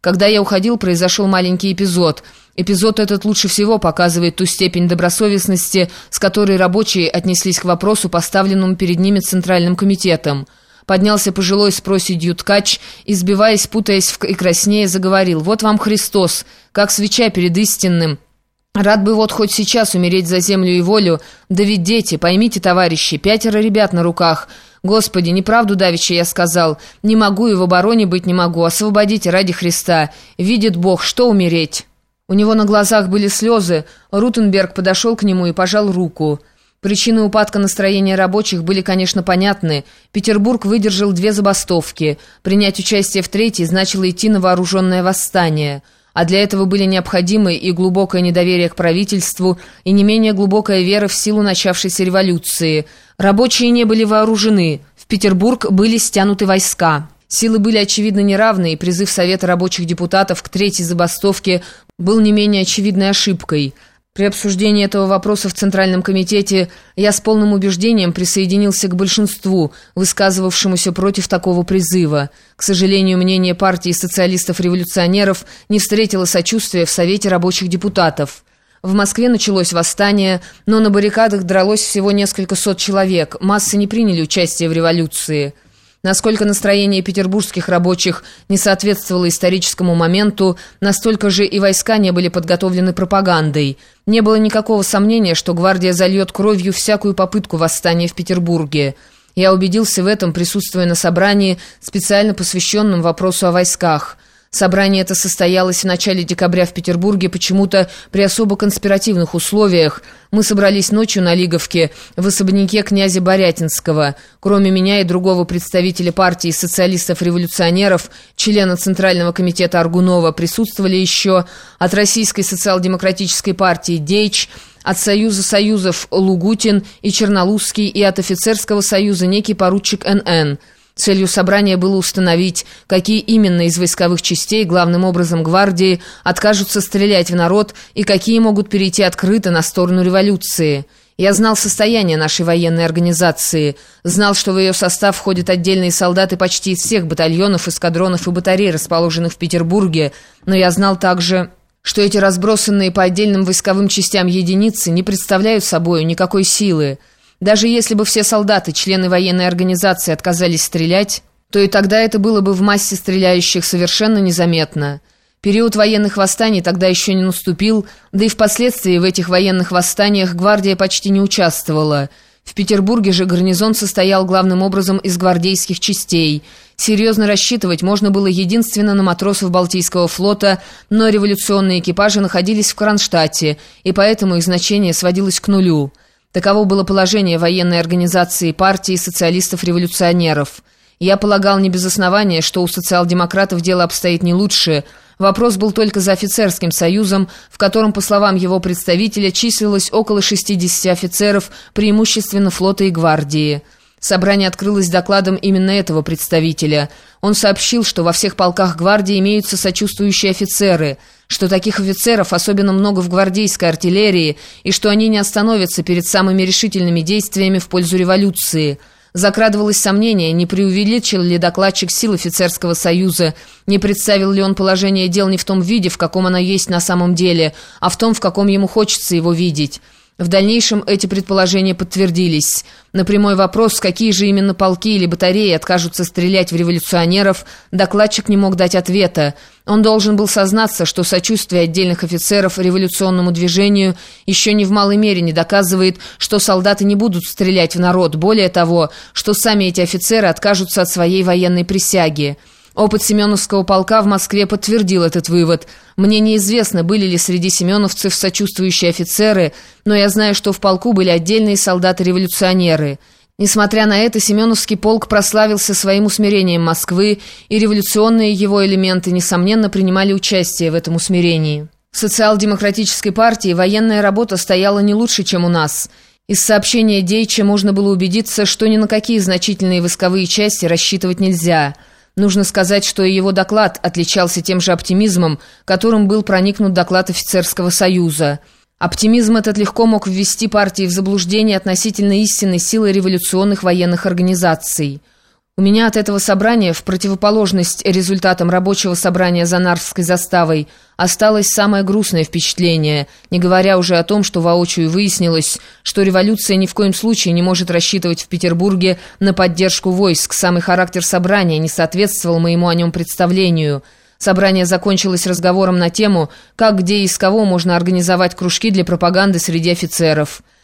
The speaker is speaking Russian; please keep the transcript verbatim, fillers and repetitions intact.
Когда я уходил, произошел маленький эпизод. Эпизод этот лучше всего показывает ту степень добросовестности, с которой рабочие отнеслись к вопросу, поставленному перед ними Центральным комитетом. Поднялся пожилой с проседью ткач и, сбиваясь, путаясь и краснея, заговорил: «Вот вам Христос, как свеча перед истинным. Рад бы вот хоть сейчас умереть за землю и волю. Да ведь дети, поймите, товарищи, пятеро ребят на руках. Господи, неправду давеча я сказал. Не могу и в обороне быть не могу. Освободите ради Христа. Видит Бог, что умереть». У него на глазах были слезы. Рутенберг подошел к нему и пожал руку. Причины упадка настроения рабочих были, конечно, понятны. Петербург выдержал две забастовки. Принять участие в третьей значило идти на вооруженное восстание. А для этого были необходимы и глубокое недоверие к правительству, и не менее глубокая вера в силу начавшейся революции. Рабочие не были вооружены. В Петербург были стянуты войска. Силы были, очевидно, неравны, и призыв Совета рабочих депутатов к третьей забастовке был не менее очевидной ошибкой. При обсуждении этого вопроса в Центральном комитете я с полным убеждением присоединился к большинству, высказывавшемуся против такого призыва. К сожалению, мнение партии социалистов-революционеров не встретило сочувствия в Совете рабочих депутатов. В Москве началось восстание, но на баррикадах дралось всего несколько сот человек, массы не приняли участие в революции. Насколько настроение петербургских рабочих не соответствовало историческому моменту, настолько же и войска не были подготовлены пропагандой. Не было никакого сомнения, что гвардия зальет кровью всякую попытку восстания в Петербурге. Я убедился в этом, присутствуя на собрании, специально посвященном вопросу о войсках. Собрание это состоялось в начале декабря в Петербурге почему-то при особо конспиративных условиях. Мы собрались ночью на Лиговке в особняке князя Борятинского. Кроме меня и другого представителя партии социалистов-революционеров, члена Центрального комитета Аргунова, присутствовали еще от Российской социал-демократической партии Дейч, от Союза союзов Лугутин и Чернолузский и от офицерского союза некий поручик Н Н Целью собрания было установить, какие именно из войсковых частей, главным образом гвардии, откажутся стрелять в народ и какие могут перейти открыто на сторону революции. Я знал состояние нашей военной организации, знал, что в ее состав входят отдельные солдаты почти из всех батальонов, эскадронов и батарей, расположенных в Петербурге, но я знал также, что эти разбросанные по отдельным войсковым частям единицы не представляют собой никакой силы. Даже если бы все солдаты, члены военной организации, отказались стрелять, то и тогда это было бы в массе стреляющих совершенно незаметно. Период военных восстаний тогда еще не наступил, да и впоследствии в этих военных восстаниях гвардия почти не участвовала. В Петербурге же гарнизон состоял главным образом из гвардейских частей. Серьезно рассчитывать можно было единственно на матросов Балтийского флота, но революционные экипажи находились в Кронштадте, и поэтому их значение сводилось к нулю. Таково было положение военной организации партии социалистов-революционеров. Я полагал не без основания, что у социал-демократов дело обстоит не лучше. Вопрос был только за офицерским союзом, в котором, по словам его представителя, числилось около шестидесяти офицеров, преимущественно флота и гвардии. Собрание открылось докладом именно этого представителя. Он сообщил, что во всех полках гвардии имеются сочувствующие офицеры, что таких офицеров особенно много в гвардейской артиллерии и что они не остановятся перед самыми решительными действиями в пользу революции. Закрадывалось сомнение, не преувеличил ли докладчик сил офицерского союза, не представил ли он положение дел не в том виде, в каком оно есть на самом деле, а в том, в каком ему хочется его видеть. В дальнейшем эти предположения подтвердились. На прямой вопрос, какие же именно полки или батареи откажутся стрелять в революционеров, докладчик не мог дать ответа. Он должен был сознаться, что сочувствие отдельных офицеров революционному движению еще ни в малой мере не доказывает, что солдаты не будут стрелять в народ, более того, что сами эти офицеры откажутся от своей военной присяги. Опыт Семеновского полка в Москве подтвердил этот вывод. Мне неизвестно, были ли среди семеновцев сочувствующие офицеры, но я знаю, что в полку были отдельные солдаты-революционеры. Несмотря на это, Семеновский полк прославился своим усмирением Москвы, и революционные его элементы, несомненно, принимали участие в этом усмирении. В социал-демократической партии военная работа стояла не лучше, чем у нас. Из сообщения Дейча можно было убедиться, что ни на какие значительные войсковые части рассчитывать нельзя. Нужно сказать, что и его доклад отличался тем же оптимизмом, которым был проникнут доклад офицерского союза. Оптимизм этот легко мог ввести партии в заблуждение относительно истинной силы революционных военных организаций. У меня от этого собрания, в противоположность результатам рабочего собрания за Нарвской заставой, осталось самое грустное впечатление, не говоря уже о том, что воочию выяснилось, что революция ни в коем случае не может рассчитывать в Петербурге на поддержку войск. Самый характер собрания не соответствовал моему о нем представлению. Собрание закончилось разговором на тему, как, где и из кого можно организовать кружки для пропаганды среди офицеров.